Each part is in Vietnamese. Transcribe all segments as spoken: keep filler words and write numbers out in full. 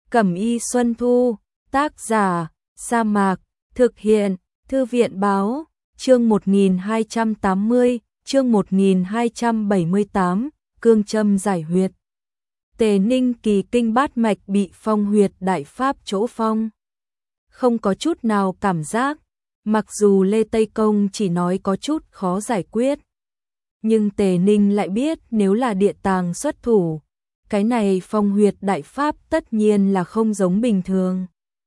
Cẩm y Xuân Thu, tác giả, Sa Mạc, thực hiện, Thư viện Báo, chương một nghìn hai trăm tám mươi, chương một nghìn hai trăm bảy mươi tám, cương châm giải huyệt. Tề Ninh kỳ kinh bát mạch bị phong huyệt đại pháp chỗ phong. Không có chút nào cảm giác, mặc dù Lê Tây Công chỉ nói có chút khó giải quyết. Nhưng Tề Ninh lại biết nếu là địa tàng xuất thủ, cái này phong huyệt đại pháp tất nhiên là không giống bình thường.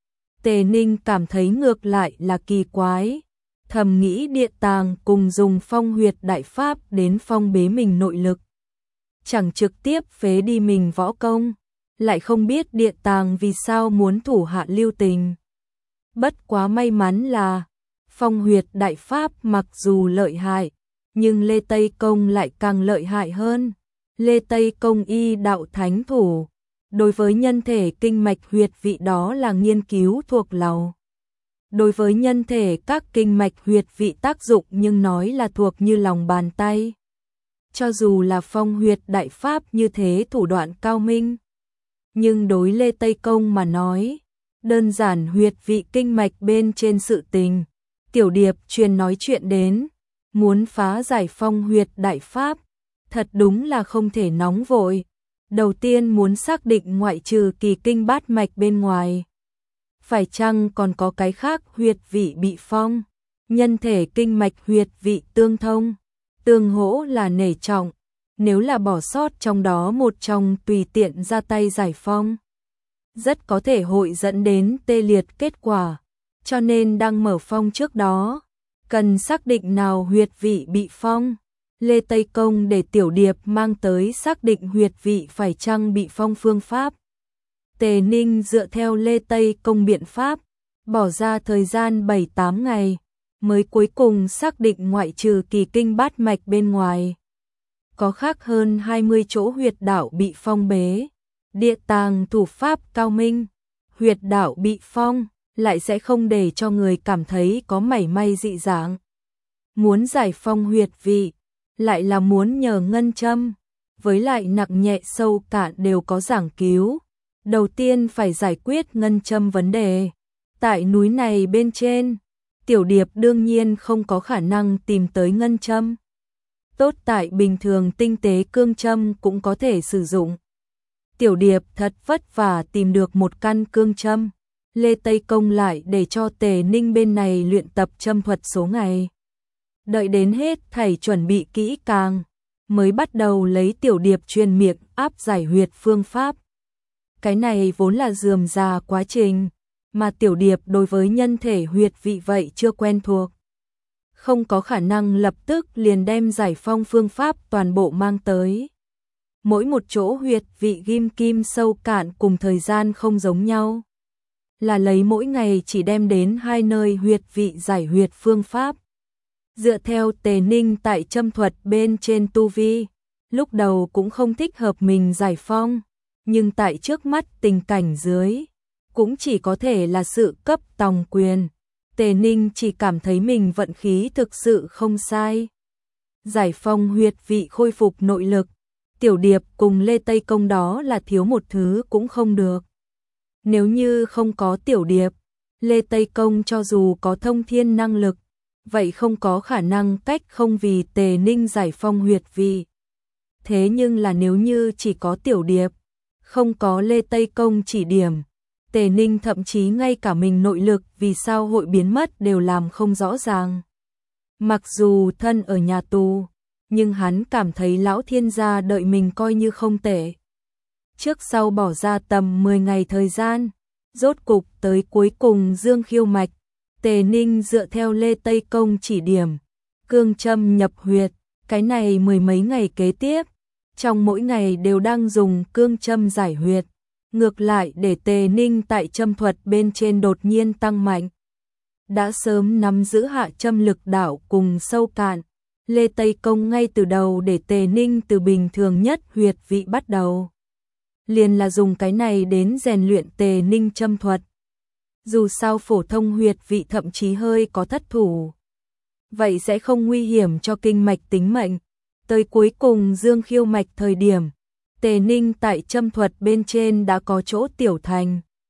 Tề Ninh cảm thấy ngược lại là kỳ quái, thầm nghĩ địa tàng cùng dùng phong huyệt đại pháp đến phong bế mình nội lực, chẳng trực tiếp phế đi mình võ công, lại không biết địa tàng vì sao muốn thủ hạ lưu tình. Bất quá may mắn là, phong huyệt đại pháp mặc dù lợi hại, nhưng Lê Tây Công lại càng lợi hại hơn. Lê Tây Công y đạo thánh thủ, đối với nhân thể kinh mạch huyệt vị đó là nghiên cứu thuộc lòng. Đối với nhân thể các kinh mạch huyệt vị tác dụng nhưng nói là thuộc như lòng bàn tay. Cho dù là phong huyệt đại pháp như thế thủ đoạn cao minh, nhưng đối Lê Tây Công mà nói, đơn giản huyệt vị kinh mạch bên trên sự tình, Tiểu Điệp truyền nói chuyện đến, muốn phá giải phong huyệt đại pháp, thật đúng là không thể nóng vội. Đầu tiên muốn xác định ngoại trừ kỳ kinh bát mạch bên ngoài, phải chăng còn có cái khác huyệt vị bị phong, nhân thể kinh mạch huyệt vị tương thông, tương hỗ là nể trọng, nếu là bỏ sót trong đó một trong tùy tiện ra tay giải phong, rất có thể hội dẫn đến tê liệt kết quả, cho nên đang mở phong trước đó, cần xác định nào huyệt vị bị phong. Lê Tây Công để Tiểu Điệp mang tới xác định huyệt vị phải chăng bị phong phương pháp. Tề Ninh dựa theo Lê Tây Công biện pháp, bỏ ra thời gian bảy tám ngày, mới cuối cùng xác định ngoại trừ kỳ kinh bát mạch bên ngoài. Có khác hơn hai mươi chỗ huyệt đạo bị phong bế, địa tàng thủ pháp cao minh, huyệt đạo bị phong, lại sẽ không để cho người cảm thấy có mảy may dị dạng. Muốn giải phong huyệt vị, lại là muốn nhờ ngân châm, với lại nặng nhẹ sâu cạn đều có giảng cứu. Đầu tiên phải giải quyết ngân châm vấn đề. Tại núi này bên trên, Tiểu Điệp đương nhiên không có khả năng tìm tới ngân châm. Tốt tại bình thường tinh tế cương châm cũng có thể sử dụng. Tiểu Điệp thật vất vả tìm được một căn cương châm. Lê Tây Công lại để cho Tề Ninh bên này luyện tập châm thuật số ngày. Đợi đến hết thảy chuẩn bị kỹ càng, mới bắt đầu lấy Tiểu Điệp truyền miệng áp giải huyệt phương pháp. Cái này vốn là rườm rà quá trình, mà Tiểu Điệp đối với nhân thể huyệt vị vậy chưa quen thuộc. Không có khả năng lập tức liền đem giải phong phương pháp toàn bộ mang tới. Mỗi một chỗ huyệt vị ghim kim sâu cạn cùng thời gian không giống nhau. Là lấy mỗi ngày chỉ đem đến hai nơi huyệt vị giải huyệt phương pháp. Dựa theo Tề Ninh tại châm thuật bên trên tu vi, lúc đầu cũng không thích hợp mình giải phong, nhưng tại trước mắt tình cảnh dưới, cũng chỉ có thể là sự cấp tòng quyền. Tề Ninh chỉ cảm thấy mình vận khí thực sự không sai. Giải phong huyệt vị khôi phục nội lực, Tiểu Điệp cùng Lê Tây Công đó là thiếu một thứ cũng không được. Nếu như không có Tiểu Điệp, Lê Tây Công cho dù có thông thiên năng lực, vậy không có khả năng cách không vì Tề Ninh giải phong huyệt vị. Thế nhưng là nếu như chỉ có Tiểu Điệp, không có Lê Tây Công chỉ điểm, Tề Ninh thậm chí ngay cả mình nội lực vì sao hội biến mất đều làm không rõ ràng. Mặc dù thân ở nhà tù, nhưng hắn cảm thấy lão thiên gia đợi mình coi như không tệ. Trước sau bỏ ra tầm mười ngày thời gian, rốt cục tới cuối cùng Dương Khiêu Mạch. Tề Ninh dựa theo Lê Tây Công chỉ điểm, cương châm nhập huyệt, cái này mười mấy ngày kế tiếp, trong mỗi ngày đều đang dùng cương châm giải huyệt, ngược lại để Tề Ninh tại châm thuật bên trên đột nhiên tăng mạnh. Đã sớm nắm giữ hạ châm lực đạo cùng sâu cạn, Lê Tây Công ngay từ đầu để Tề Ninh từ bình thường nhất huyệt vị bắt đầu. Liền là dùng cái này đến rèn luyện Tề Ninh châm thuật. Dù sao phổ thông huyệt vị thậm chí hơi có thất thủ, vậy sẽ không nguy hiểm cho kinh mạch tính mệnh. Tới cuối cùng Dương Khiêu Mạch thời điểm, Tề Ninh tại châm thuật bên trên đã có chỗ tiểu thành,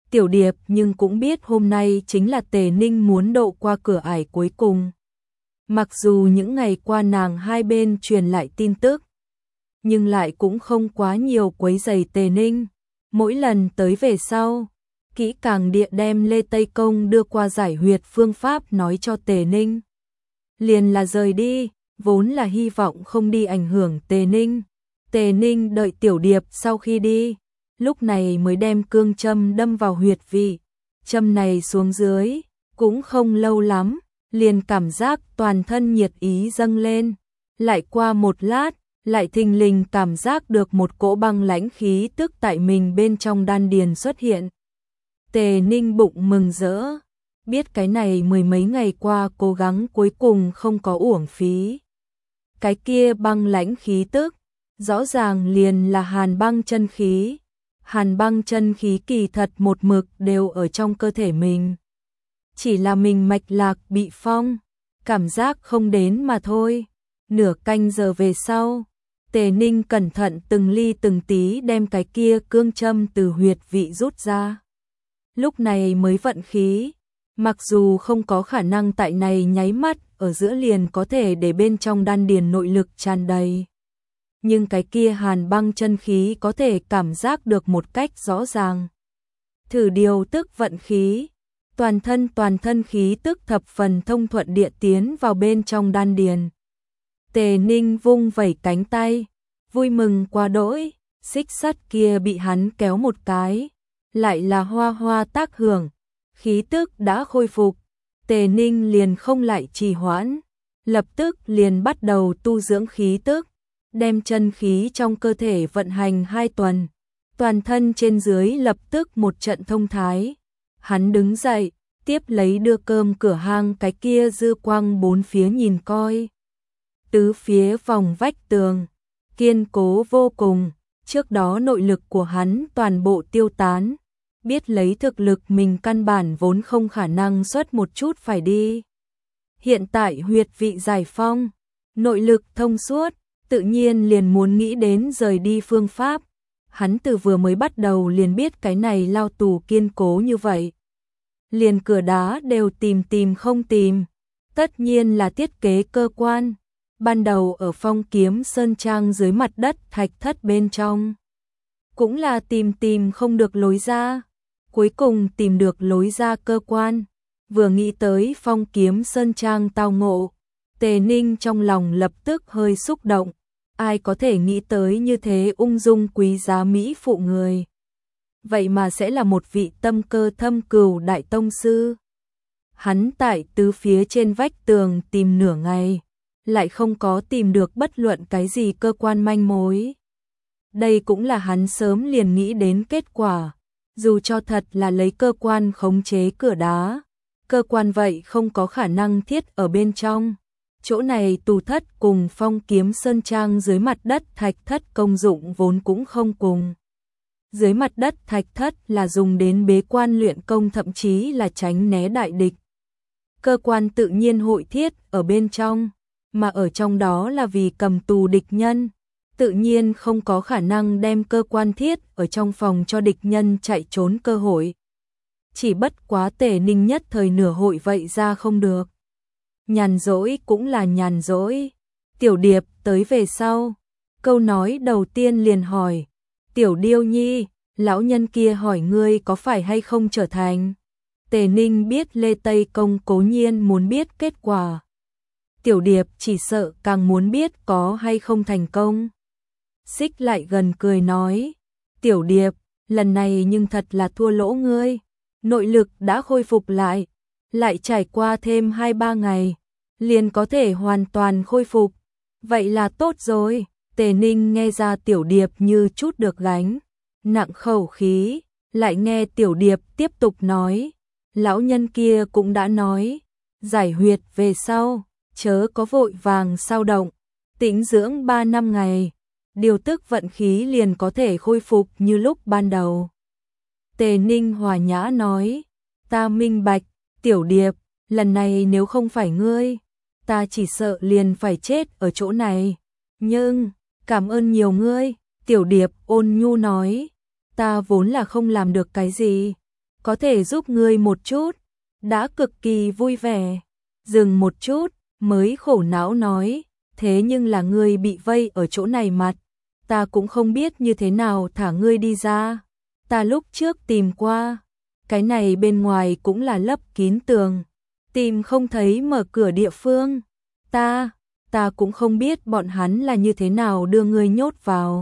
Tiểu Điệp nhưng cũng biết hôm nay chính là Tề Ninh muốn độ qua cửa ải cuối cùng. Mặc dù những ngày qua nàng hai bên truyền lại tin tức, nhưng lại cũng không quá nhiều quấy rầy Tề Ninh. Mỗi lần tới về sau, kỹ càng địa đem Lê Tây Công đưa qua giải huyệt phương pháp nói cho Tề Ninh. Liền là rời đi, vốn là hy vọng không đi ảnh hưởng Tề Ninh. Tề Ninh đợi Tiểu Điệp sau khi đi, lúc này mới đem cương châm đâm vào huyệt vị. Châm này xuống dưới, cũng không lâu lắm, liền cảm giác toàn thân nhiệt ý dâng lên. Lại qua một lát, lại thình lình cảm giác được một cỗ băng lãnh khí tức tại mình bên trong đan điền xuất hiện. Tề Ninh bụng mừng rỡ, biết cái này mười mấy ngày qua cố gắng cuối cùng không có uổng phí. Cái kia băng lãnh khí tức, rõ ràng liền là hàn băng chân khí. Hàn băng chân khí kỳ thật một mực đều ở trong cơ thể mình. Chỉ là mình mạch lạc bị phong, cảm giác không đến mà thôi. Nửa canh giờ về sau, Tề Ninh cẩn thận từng ly từng tí đem cái kia cương châm từ huyệt vị rút ra. Lúc này mới vận khí, mặc dù không có khả năng tại này nháy mắt ở giữa liền có thể để bên trong đan điền nội lực tràn đầy. Nhưng cái kia hàn băng chân khí có thể cảm giác được một cách rõ ràng. Thử điều tức vận khí, toàn thân toàn thân khí tức thập phần thông thuận địa tiến vào bên trong đan điền. Tề Ninh vung vẩy cánh tay, vui mừng quá đỗi, xích sắt kia bị hắn kéo một cái, lại là hoa hoa tác hưởng, khí tức đã khôi phục. Tề Ninh liền không lại trì hoãn, lập tức liền bắt đầu tu dưỡng khí tức, đem chân khí trong cơ thể vận hành hai tuần, toàn thân trên dưới lập tức một trận thông thái. Hắn đứng dậy, tiếp lấy đưa cơm cửa hang cái kia dư quang bốn phía nhìn coi. Tứ phía vòng vách tường, kiên cố vô cùng, trước đó nội lực của hắn toàn bộ tiêu tán, biết lấy thực lực mình căn bản vốn không khả năng xuất một chút phải đi. Hiện tại huyệt vị giải phong, nội lực thông suốt, tự nhiên liền muốn nghĩ đến rời đi phương pháp. Hắn từ vừa mới bắt đầu liền biết cái này lao tù kiên cố như vậy. Liền cửa đá đều tìm tìm không tìm, tất nhiên là thiết kế cơ quan. Ban đầu ở Phong Kiếm Sơn Trang dưới mặt đất thạch thất bên trong, cũng là tìm tìm không được lối ra, cuối cùng tìm được lối ra cơ quan. Vừa nghĩ tới Phong Kiếm Sơn Trang tao ngộ, Tề Ninh trong lòng lập tức hơi xúc động. Ai có thể nghĩ tới như thế ung dung quý giá mỹ phụ người, vậy mà sẽ là một vị tâm cơ thâm cừu đại tông sư. Hắn tại tứ phía trên vách tường tìm nửa ngày, lại không có tìm được bất luận cái gì cơ quan manh mối. Đây cũng là hắn sớm liền nghĩ đến kết quả, dù cho thật là lấy cơ quan khống chế cửa đá, cơ quan vậy không có khả năng thiết ở bên trong. Chỗ này tù thất cùng Phong Kiếm Sơn Trang dưới mặt đất thạch thất công dụng vốn cũng không cùng. Dưới mặt đất thạch thất là dùng đến bế quan luyện công, thậm chí là tránh né đại địch. Cơ quan tự nhiên hội thiết ở bên trong, mà ở trong đó là vì cầm tù địch nhân, tự nhiên không có khả năng đem cơ quan thiết ở trong phòng cho địch nhân chạy trốn cơ hội. Chỉ bất quá Tề Ninh nhất thời nửa hội vậy ra không được. Nhàn rỗi cũng là nhàn rỗi. Tiểu Điệp tới về sau, câu nói đầu tiên liền hỏi, Tiểu Điêu Nhi, lão nhân kia hỏi ngươi có phải hay không trở thành. Tề Ninh biết Lê Tây Công cố nhiên muốn biết kết quả. Tiểu Điệp chỉ sợ càng muốn biết có hay không thành công. Xích lại gần cười nói, Tiểu Điệp, lần này nhưng thật là thua lỗ ngươi. Nội lực đã khôi phục lại, lại trải qua thêm hai ba ngày, liền có thể hoàn toàn khôi phục. Vậy là tốt rồi. Tề Ninh nghe ra Tiểu Điệp như chút được gánh nặng khẩu khí, lại nghe Tiểu Điệp tiếp tục nói, lão nhân kia cũng đã nói, giải huyệt về sau, chớ có vội vàng sao động, tĩnh dưỡng ba năm ngày, điều tức vận khí liền có thể khôi phục như lúc ban đầu. Tề Ninh hòa nhã nói, ta minh bạch, Tiểu Điệp, lần này nếu không phải ngươi, ta chỉ sợ liền phải chết ở chỗ này. Nhưng, cảm ơn nhiều ngươi. Tiểu Điệp ôn nhu nói, ta vốn là không làm được cái gì, có thể giúp ngươi một chút, đã cực kỳ vui vẻ. Dừng một chút, mới khổ não nói, thế nhưng là ngươi bị vây ở chỗ này mặt, ta cũng không biết như thế nào thả ngươi đi ra. Ta lúc trước tìm qua, cái này bên ngoài cũng là lấp kín tường, tìm không thấy mở cửa địa phương. Ta, ta cũng không biết bọn hắn là như thế nào đưa ngươi nhốt vào.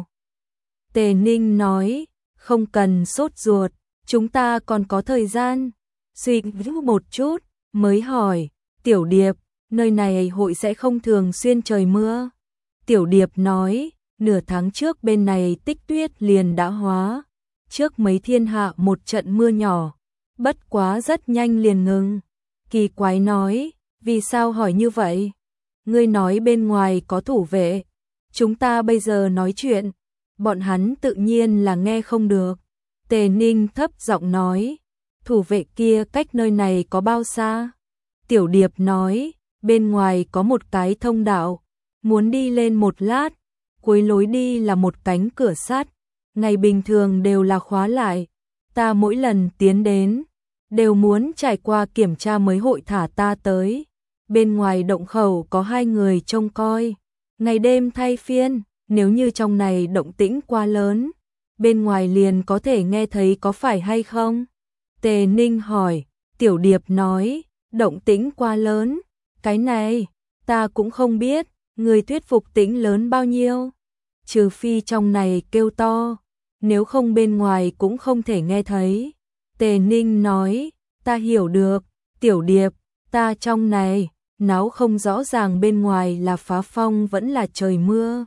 Tề Ninh nói, không cần sốt ruột, chúng ta còn có thời gian. Suy nghĩ một chút, mới hỏi, Tiểu Điệp, nơi này hội sẽ không thường xuyên trời mưa. Tiểu Điệp nói, nửa tháng trước bên này tích tuyết liền đã hóa, trước mấy thiên hạ một trận mưa nhỏ, bất quá rất nhanh liền ngừng. Kỳ quái nói, vì sao hỏi như vậy? Ngươi nói bên ngoài có thủ vệ, chúng ta bây giờ nói chuyện, bọn hắn tự nhiên là nghe không được. Tề Ninh thấp giọng nói, thủ vệ kia cách nơi này có bao xa? Tiểu Điệp nói, bên ngoài có một cái thông đạo, muốn đi lên một lát, cuối lối đi là một cánh cửa sắt, ngày bình thường đều là khóa lại, ta mỗi lần tiến đến, đều muốn trải qua kiểm tra mới hội thả ta tới. Bên ngoài động khẩu có hai người trông coi, ngày đêm thay phiên, nếu như trong này động tĩnh quá lớn, bên ngoài liền có thể nghe thấy có phải hay không? Tề Ninh hỏi, Tiểu Điệp nói, động tĩnh quá lớn, cái này, ta cũng không biết, người thuyết phục tĩnh lớn bao nhiêu, trừ phi trong này kêu to, nếu không bên ngoài cũng không thể nghe thấy. Tề Ninh nói, ta hiểu được, Tiểu Điệp, ta trong này, náo không rõ ràng bên ngoài là phá phong vẫn là trời mưa.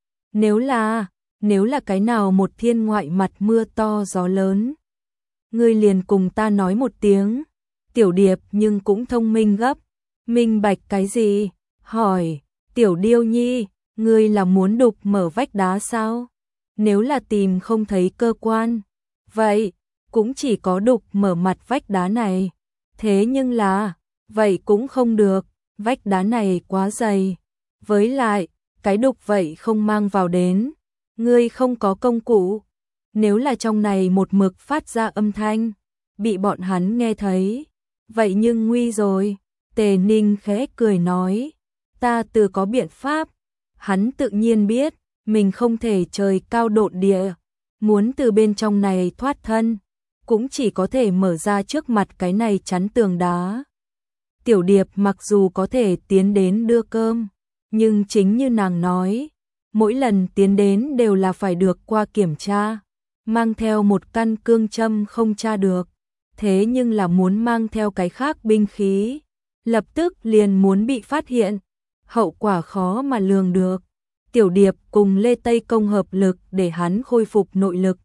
Nếu là, nếu là cái nào một thiên ngoại mặt mưa to gió lớn, ngươi liền cùng ta nói một tiếng. Tiểu Điệp nhưng cũng thông minh gấp, minh bạch cái gì? Hỏi, Tiểu Điêu Nhi, ngươi là muốn đục mở vách đá sao? Nếu là tìm không thấy cơ quan, vậy cũng chỉ có đục mở mặt vách đá này. Thế nhưng là, vậy cũng không được, vách đá này quá dày. Với lại, cái đục vậy không mang vào đến, ngươi không có công cụ. Nếu là trong này một mực phát ra âm thanh, bị bọn hắn nghe thấy, vậy nhưng nguy rồi. Tề Ninh khẽ cười nói, ta tự có biện pháp. Hắn tự nhiên biết, mình không thể trời cao độn địa, muốn từ bên trong này thoát thân, cũng chỉ có thể mở ra trước mặt cái này chắn tường đá. Tiểu Điệp mặc dù có thể tiến đến đưa cơm, nhưng chính như nàng nói, mỗi lần tiến đến đều là phải được qua kiểm tra, mang theo một căn cương châm không tra được, thế nhưng là muốn mang theo cái khác binh khí, lập tức liền muốn bị phát hiện, hậu quả khó mà lường được. Tiểu Điệp cùng Lê Tây Công hợp lực để hắn khôi phục nội lực.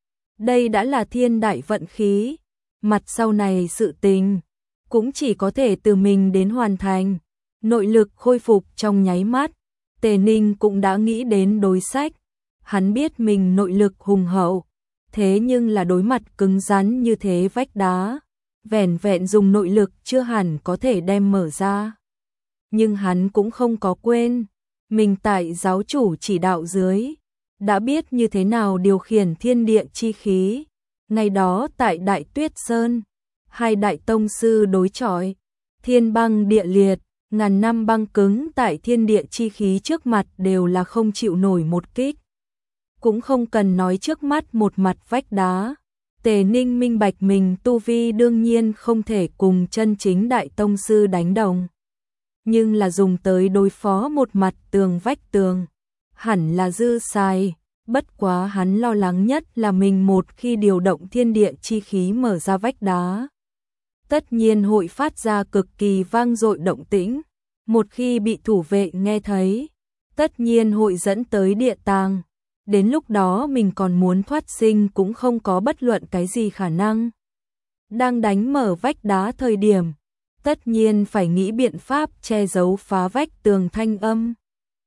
Đây đã là thiên đại vận khí, mặt sau này sự tình cũng chỉ có thể từ mình đến hoàn thành. Nội lực khôi phục trong nháy mắt, Tề Ninh cũng đã nghĩ đến đối sách. Hắn biết mình nội lực hùng hậu, thế nhưng là đối mặt cứng rắn như thế vách đá, vẻn vẹn dùng nội lực chưa hẳn có thể đem mở ra. Nhưng hắn cũng không có quên, mình tại giáo chủ chỉ đạo dưới, đã biết như thế nào điều khiển thiên địa chi khí. Ngày đó tại Đại Tuyết Sơn, hai đại tông sư đối chọi, thiên băng địa liệt, ngàn năm băng cứng tại thiên địa chi khí trước mặt đều là không chịu nổi một kích. Cũng không cần nói trước mắt một mặt vách đá, Tề Ninh minh bạch mình tu vi đương nhiên không thể cùng chân chính đại tông sư đánh đồng. Nhưng là dùng tới đối phó một mặt tường vách tường, hẳn là dư xài. Bất quá hắn lo lắng nhất là mình một khi điều động thiên địa chi khí mở ra vách đá, tất nhiên hội phát ra cực kỳ vang dội động tĩnh. Một khi bị thủ vệ nghe thấy, tất nhiên hội dẫn tới địa tàng. Đến lúc đó mình còn muốn thoát sinh cũng không có bất luận cái gì khả năng. Đang đánh mở vách đá thời điểm, tất nhiên phải nghĩ biện pháp che giấu phá vách tường thanh âm.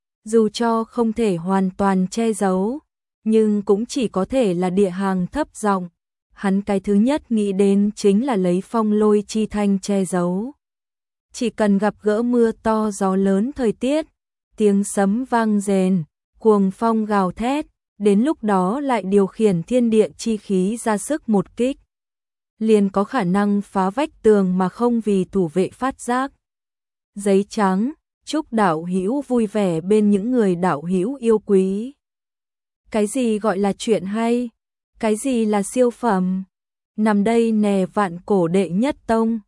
Dù cho không thể hoàn toàn che giấu, nhưng cũng chỉ có thể là địa hàng thấp giọng. Hắn cái thứ nhất nghĩ đến chính là lấy phong lôi chi thanh che giấu. Chỉ cần gặp gỡ mưa to gió lớn thời tiết, tiếng sấm vang rền, cuồng phong gào thét, đến lúc đó lại điều khiển thiên địa chi khí ra sức một kích. liền có khả năng phá vách tường mà không vì thủ vệ phát giác. Giấy trắng, chúc đạo hữu vui vẻ bên những người đạo hữu yêu quý. Cái gì gọi là chuyện hay? Cái gì là siêu phẩm? Nằm đây nè vạn cổ đệ nhất tông.